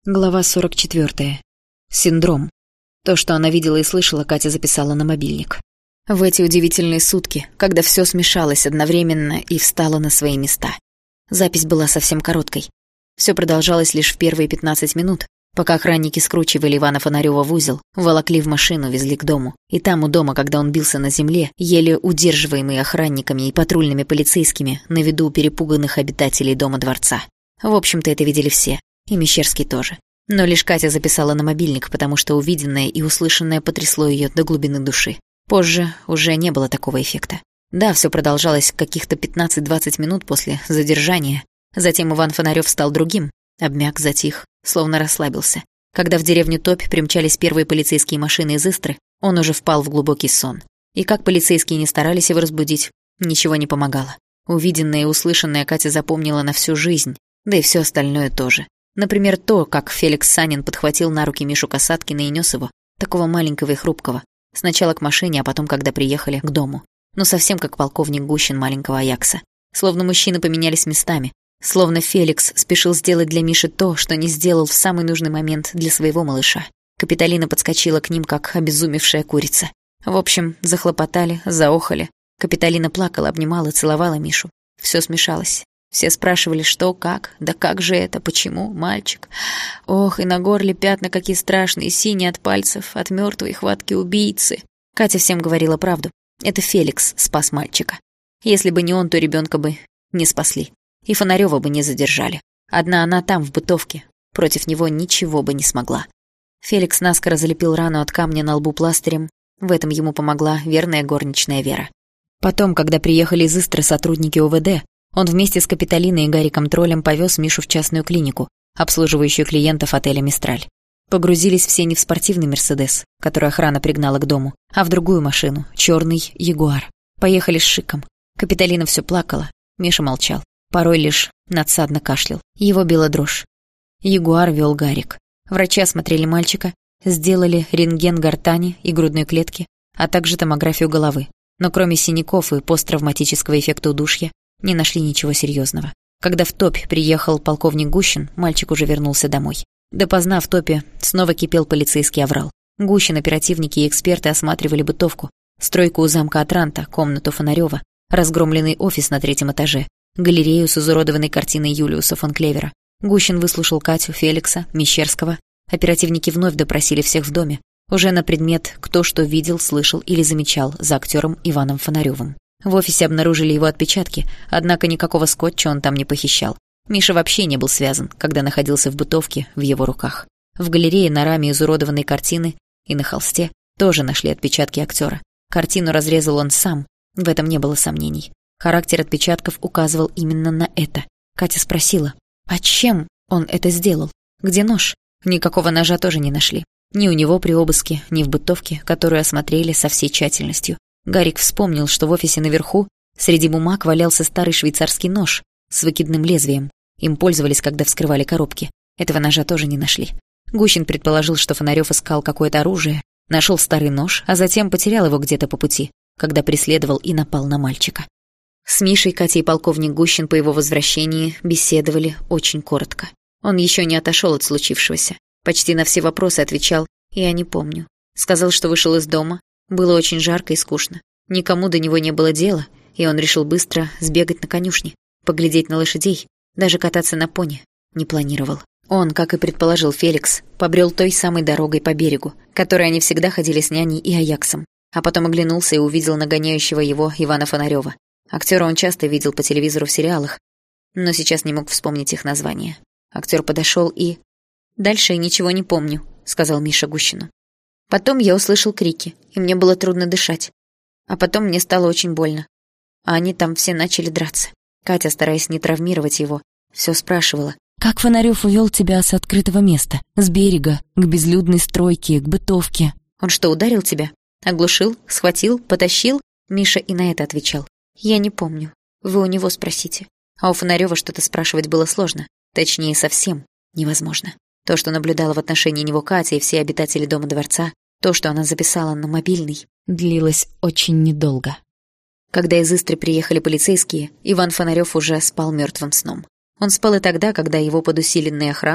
Глава 44. Синдром. То, что она видела и слышала, Катя записала на мобильник. В эти удивительные сутки, когда все смешалось одновременно и встало на свои места. Запись была совсем короткой. Все продолжалось лишь в первые 15 минут, пока охранники скручивали Ивана Фонарёва в узел, волокли в машину, везли к дому. И там у дома, когда он бился на земле, еле удерживаемый охранниками и патрульными полицейскими, на виду перепуганных обитателей дома-дворца. В общем-то, это видели все. И Мещерский тоже. Но лишь Катя записала на мобильник, потому что увиденное и услышанное потрясло ее до глубины души. Позже уже не было такого эффекта. Да, все продолжалось каких-то 15-20 минут после задержания. Затем Иван Фонарёв стал другим, обмяк, затих, словно расслабился. Когда в деревню Топь примчались первые полицейские машины из Истры, он уже впал в глубокий сон. И как полицейские не старались его разбудить, ничего не помогало. Увиденное и услышанное Катя запомнила на всю жизнь, да и все остальное тоже. Например, то, как Феликс Санин подхватил на руки Мишу Касаткина и нес его, такого маленького и хрупкого, сначала к машине, а потом, когда приехали, к дому. Ну, совсем как полковник Гущин маленького Аякса. Словно мужчины поменялись местами. Словно Феликс спешил сделать для Миши то, что не сделал в самый нужный момент для своего малыша. Капитолина подскочила к ним, как обезумевшая курица. В общем, захлопотали, заохали. Капитолина плакала, обнимала, целовала Мишу. Все смешалось. Все спрашивали, что, как, да как же это, почему, мальчик. Ох, и на горле пятна какие страшные, синие от пальцев, от мертвой хватки убийцы. Катя всем говорила правду. Это Феликс спас мальчика. Если бы не он, то ребенка бы не спасли. И Фонарёва бы не задержали. Одна она там, в бытовке. Против него ничего бы не смогла. Феликс наскоро залепил рану от камня на лбу пластырем. В этом ему помогла верная горничная Вера. Потом, когда приехали из Истры сотрудники ОВД, он вместе с Капитолиной и Гариком Троллем повез Мишу в частную клинику, обслуживающую клиентов отеля «Мистраль». Погрузились все не в спортивный «Мерседес», который охрана пригнала к дому, а в другую машину, черный «Ягуар». Поехали с шиком. Капитолина все плакала, Миша молчал. Порой лишь надсадно кашлял. Его била дрожь. «Ягуар» вел Гарик. Врачи осмотрели мальчика, сделали рентген гортани и грудной клетки, а также томографию головы. Но кроме синяков и посттравматического эффекта удушья, не нашли ничего серьезного. Когда в Топь приехал полковник Гущин, мальчик уже вернулся домой. Допоздна в Топе снова кипел полицейский оврал. Гущин, оперативники и эксперты осматривали бытовку, стройку у замка Атранта, комнату Фонарёва, разгромленный офис на 3-м этаже, галерею с изуродованной картиной Юлиуса фон Клевера. Гущин выслушал Катю, Феликса, Мещерского. Оперативники вновь допросили всех в доме, уже на предмет, кто что видел, слышал или замечал за актером Иваном Фонарёвым. В офисе обнаружили его отпечатки, однако никакого скотча он там не похищал. Миша вообще не был связан, когда находился в бытовке в его руках. В галерее на раме изуродованной картины и на холсте тоже нашли отпечатки актера. Картину разрезал он сам, в этом не было сомнений. Характер отпечатков указывал именно на это. Катя спросила, а чем он это сделал? Где нож? Никакого ножа тоже не нашли. Ни у него при обыске, ни в бытовке, которую осмотрели со всей тщательностью. Гарик вспомнил, что в офисе наверху среди бумаг валялся старый швейцарский нож с выкидным лезвием. Им пользовались, когда вскрывали коробки. Этого ножа тоже не нашли. Гущин предположил, что Фонарёв искал какое-то оружие, нашел старый нож, а затем потерял его где-то по пути, когда преследовал и напал на мальчика. С Мишей, Катей и полковник Гущин по его возвращении беседовали очень коротко. Он еще не отошел от случившегося. Почти на все вопросы отвечал «я не помню». Сказал, что вышел из дома. Было очень жарко и скучно. Никому до него не было дела, и он решил быстро сбегать на конюшни, поглядеть на лошадей, даже кататься на пони не планировал. Он, как и предположил Феликс, побрел той самой дорогой по берегу, которой они всегда ходили с няней и Аяксом, а потом оглянулся и увидел нагоняющего его Ивана Фонарёва. Актера он часто видел по телевизору в сериалах, но сейчас не мог вспомнить их названия. Актер подошел и... «Дальше я ничего не помню», — сказал Миша Гущину. Потом я услышал крики, и мне было трудно дышать. А потом мне стало очень больно. А они там все начали драться. Катя, стараясь не травмировать его, все спрашивала. «Как Фонарёв увел тебя с открытого места? С берега, к безлюдной стройке, к бытовке?» «Он что, ударил тебя? Оглушил? Схватил? Потащил?» Миша и на это отвечал. «Я не помню. Вы у него спросите». А у Фонарёва что-то спрашивать было сложно. Точнее, совсем невозможно. То, что наблюдала в отношении него Катя и все обитатели дома-дворца, то, что она записала на мобильный, длилось очень недолго. Когда из Истры приехали полицейские, Иван Фонарёв уже спал мертвым сном. Он спал и тогда, когда его под усиленной охраной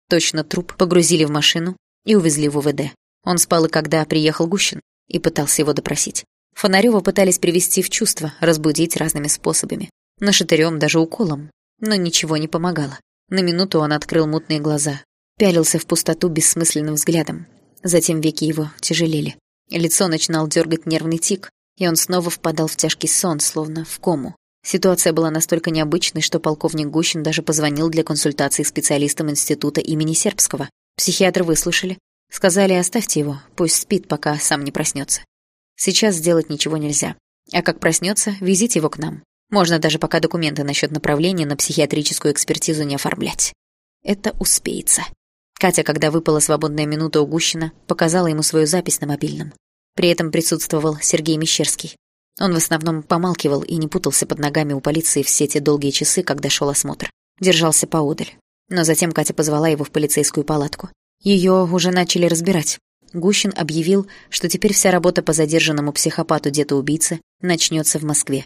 Точно труп погрузили в машину и увезли в УВД. Он спал и когда приехал Гущин, и пытался его допросить. Фонарёва пытались привести в чувство, разбудить разными способами. Нашатырём, даже уколом. Но ничего не помогало. На минуту он открыл мутные глаза, пялился в пустоту бессмысленным взглядом. Затем веки его тяжелели. Лицо начинал дергать нервный тик, и он снова впадал в тяжкий сон, словно в кому. Ситуация была настолько необычной, что полковник Гущин даже позвонил для консультации специалистам института имени Сербского. Психиатры выслушали. Сказали, оставьте его, пусть спит, пока сам не проснется. Сейчас сделать ничего нельзя. А как проснется, везите его к нам. Можно даже пока документы насчет направления на психиатрическую экспертизу не оформлять. Это успеется. Катя, когда выпала свободная минута у Гущина, показала ему свою запись на мобильном. При этом присутствовал Сергей Мещерский. Он в основном помалкивал и не путался под ногами у полиции все те долгие часы, когда шел осмотр. Держался поодаль. Но затем Катя позвала его в полицейскую палатку. Ее уже начали разбирать. Гущин объявил, что теперь вся работа по задержанному психопату-детоубийце начнется в Москве.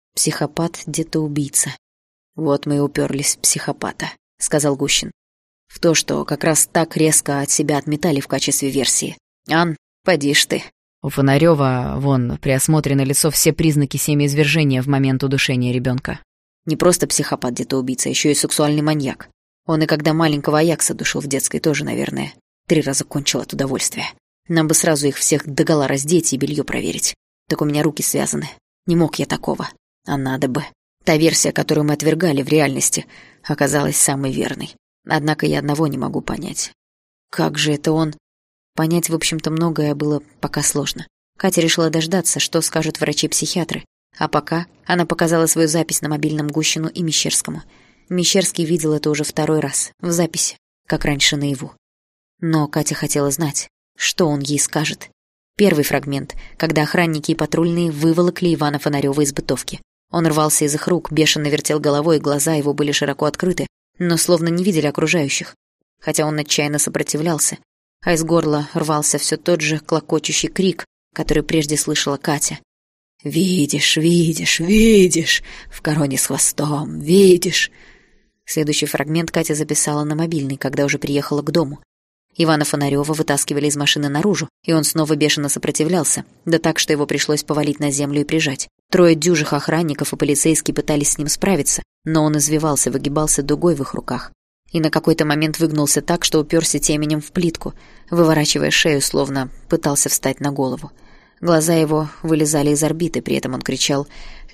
Психопат-детоубийца. «Вот мы и уперлись в психопата», — сказал Гущин. «В то, что как раз так резко от себя отметали в качестве версии. Ан, поди ж ты». У Фонарёва, вон, при осмотре на лицо все признаки семяизвержения в момент удушения ребенка. Не просто психопат-детоубийца, еще и сексуальный маньяк. Он и когда маленького Аякса душил в детской, тоже, наверное, 3 раза кончил от удовольствия. Нам бы сразу их всех догола раздеть и белье проверить. Так у меня руки связаны. Не мог я такого. А надо бы. Та версия, которую мы отвергали в реальности, оказалась самой верной. Однако я одного не могу понять. Как же это он... Понять, в общем-то, многое было пока сложно. Катя решила дождаться, что скажут врачи-психиатры. А пока она показала свою запись на мобильном Гущину и Мещерскому. Мещерский видел это уже 2-й раз, в записи, как раньше наяву. Но Катя хотела знать, что он ей скажет. Первый фрагмент, когда охранники и патрульные выволокли Ивана Фонарёва из бытовки. Он рвался из их рук, бешено вертел головой, и глаза его были широко открыты, но словно не видели окружающих. Хотя он отчаянно сопротивлялся, а из горла рвался все тот же клокочущий крик, который прежде слышала Катя. «Видишь, видишь, видишь! В короне с хвостом, видишь!» Следующий фрагмент Катя записала на мобильный, когда уже приехала к дому. Ивана Фонарёва вытаскивали из машины наружу, и он снова бешено сопротивлялся, да так, что его пришлось повалить на землю и прижать. 3 дюжих охранников и полицейские пытались с ним справиться, но он извивался, выгибался дугой в их руках. И на какой-то момент выгнулся так, что уперся теменем в плитку, выворачивая шею, словно пытался встать на голову. Глаза его вылезали из орбиты, при этом он кричал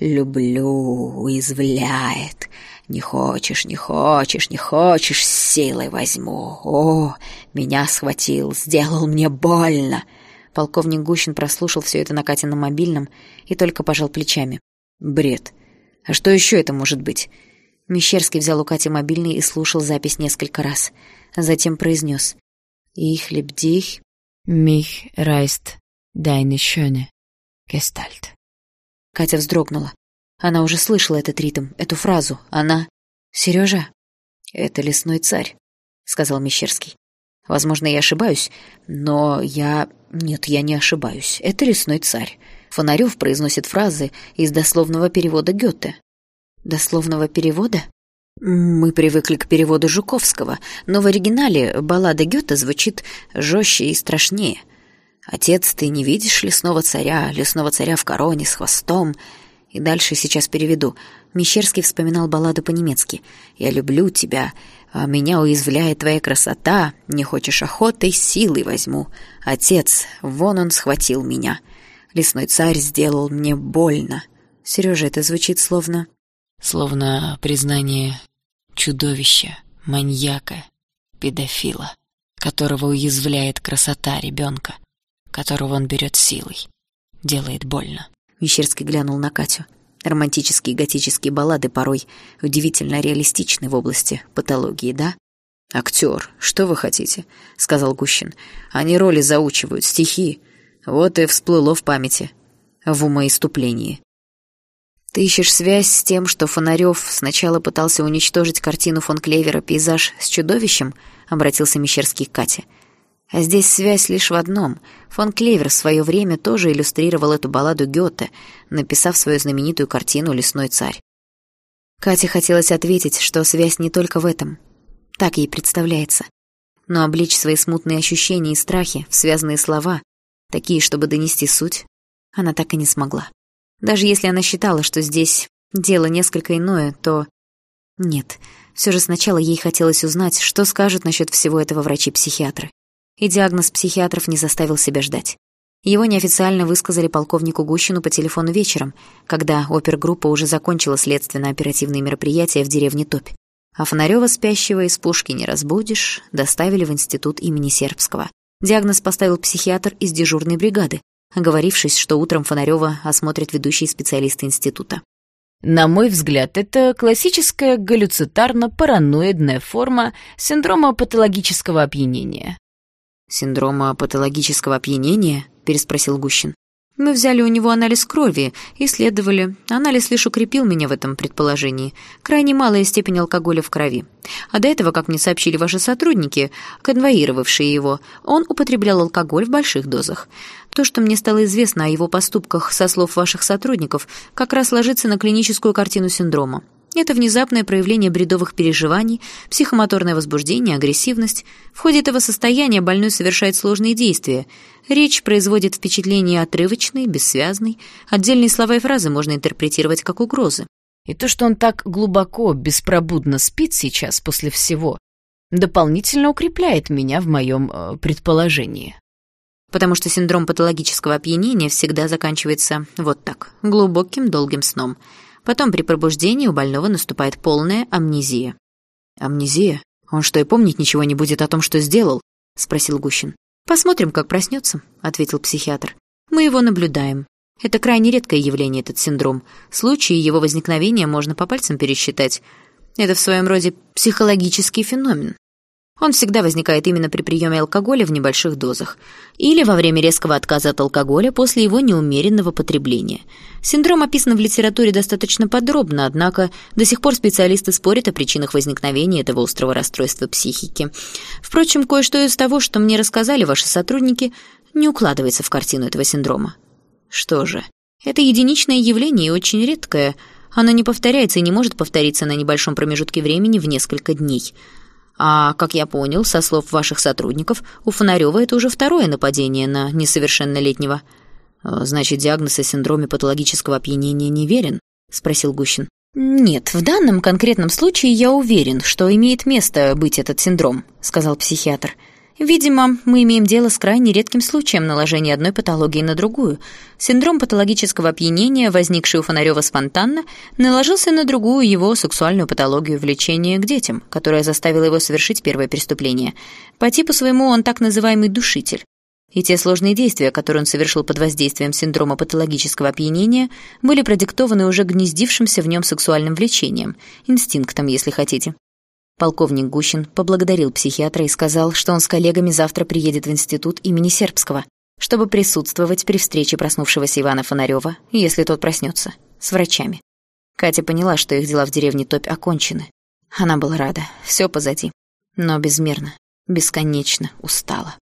«Люблю, уязвляет, не хочешь, не хочешь, не хочешь, силой возьму, о, меня схватил, сделал мне больно». Полковник Гущин прослушал все это на Катином мобильном и только пожал плечами. «Бред. А что еще это может быть?» Мещерский взял у Кати мобильный и слушал запись несколько раз. Затем произнес «Ich lieb dich, Mich reißt deine schöne Gestalt». Катя вздрогнула. Она уже слышала этот ритм, эту фразу. Она... «Сережа?» «Это лесной царь», — сказал Мещерский. «Возможно, я ошибаюсь, но я... Нет, я не ошибаюсь. Это лесной царь». Фонарёв произносит фразы из дословного перевода Гёте. «Дословного перевода?» Мы привыкли к переводу Жуковского, но в оригинале баллада Гёте звучит жестче и страшнее. «Отец, ты не видишь лесного царя в короне с хвостом?» И дальше сейчас переведу. Мещерский вспоминал балладу по-немецки. «Я люблю тебя, а меня уязвляет твоя красота. Не хочешь охотой, силой возьму. Отец, вон он схватил меня. Лесной царь сделал мне больно». Сережа, это звучит словно... Словно признание чудовища, маньяка, педофила, которого уязвляет красота ребенка, которого он берет силой, делает больно. Мещерский глянул на Катю. Романтические готические баллады порой удивительно реалистичны в области патологии, да? «Актер, что вы хотите?» — сказал Гущин. «Они роли заучивают, стихи. Вот и всплыло в памяти, в умоиступлении». «Ты ищешь связь с тем, что Фонарёв сначала пытался уничтожить картину фон Клевера «Пейзаж с чудовищем», — обратился Мещерский к Кате. «А здесь связь лишь в одном. Фон Клевер в свое время тоже иллюстрировал эту балладу Гёте, написав свою знаменитую картину «Лесной царь». Кате хотелось ответить, что связь не только в этом. Так ей представляется. Но облечь свои смутные ощущения и страхи в связанные слова, такие, чтобы донести суть, она так и не смогла. Даже если она считала, что здесь дело несколько иное, то... Нет, все же сначала ей хотелось узнать, что скажут насчет всего этого врачи-психиатры. И диагноз психиатров не заставил себя ждать. Его неофициально высказали полковнику Гущину по телефону вечером, когда опергруппа уже закончила следственно-оперативные мероприятия в деревне Топь. А Фонарёва, спящего, из пушки не разбудишь, доставили в институт имени Сербского. Диагноз поставил психиатр из дежурной бригады, оговорившись, что утром Фонарёва осмотрят ведущие специалисты института. На мой взгляд, это классическая галлюцитарно-параноидная форма синдрома патологического опьянения. «Синдрома патологического опьянения?» — переспросил Гущин. «Мы взяли у него анализ крови, исследовали. Анализ лишь укрепил меня в этом предположении. Крайне малая степень алкоголя в крови. А до этого, как мне сообщили ваши сотрудники, конвоировавшие его, он употреблял алкоголь в больших дозах. То, что мне стало известно о его поступках со слов ваших сотрудников, как раз ложится на клиническую картину синдрома. Это внезапное проявление бредовых переживаний, психомоторное возбуждение, агрессивность. В ходе этого состояния больной совершает сложные действия. Речь производит впечатление отрывочной, бессвязной. Отдельные слова и фразы можно интерпретировать как угрозы. И то, что он так глубоко, беспробудно спит сейчас после всего, дополнительно укрепляет меня в моем предположении. Потому что синдром патологического опьянения всегда заканчивается вот так, глубоким долгим сном. Потом при пробуждении у больного наступает полная амнезия. «Амнезия? Он что, и помнить ничего не будет о том, что сделал?» — спросил Гущин. «Посмотрим, как проснется», — ответил психиатр. «Мы его наблюдаем. Это крайне редкое явление, этот синдром. Случаи его возникновения можно по пальцам пересчитать. Это в своем роде психологический феномен. Он всегда возникает именно при приеме алкоголя в небольших дозах или во время резкого отказа от алкоголя после его неумеренного потребления. Синдром описан в литературе достаточно подробно, однако до сих пор специалисты спорят о причинах возникновения этого острого расстройства психики. Впрочем, кое-что из того, что мне рассказали ваши сотрудники, не укладывается в картину этого синдрома. Что же, это единичное явление и очень редкое. Оно не повторяется и не может повториться на небольшом промежутке времени в несколько дней. А, как я понял, со слов ваших сотрудников, у Фонарёва это уже второе нападение на несовершеннолетнего. Значит, диагноз о синдроме патологического опьянения неверен? Спросил Гущин. Нет, в данном конкретном случае я уверен, что имеет место быть этот синдром, сказал психиатр. Видимо, мы имеем дело с крайне редким случаем наложения одной патологии на другую. Синдром патологического опьянения, возникший у Фонарёва спонтанно, наложился на другую его сексуальную патологию влечения к детям, которая заставила его совершить первое преступление. По типу своему он так называемый душитель. И те сложные действия, которые он совершил под воздействием синдрома патологического опьянения, были продиктованы уже гнездившимся в нем сексуальным влечением, инстинктом, если хотите. Полковник Гущин поблагодарил психиатра и сказал, что он с коллегами завтра приедет в институт имени Сербского, чтобы присутствовать при встрече проснувшегося Ивана Фонарёва, если тот проснется, с врачами. Катя поняла, что их дела в деревне Топь окончены. Она была рада, все позади, но безмерно, бесконечно устала.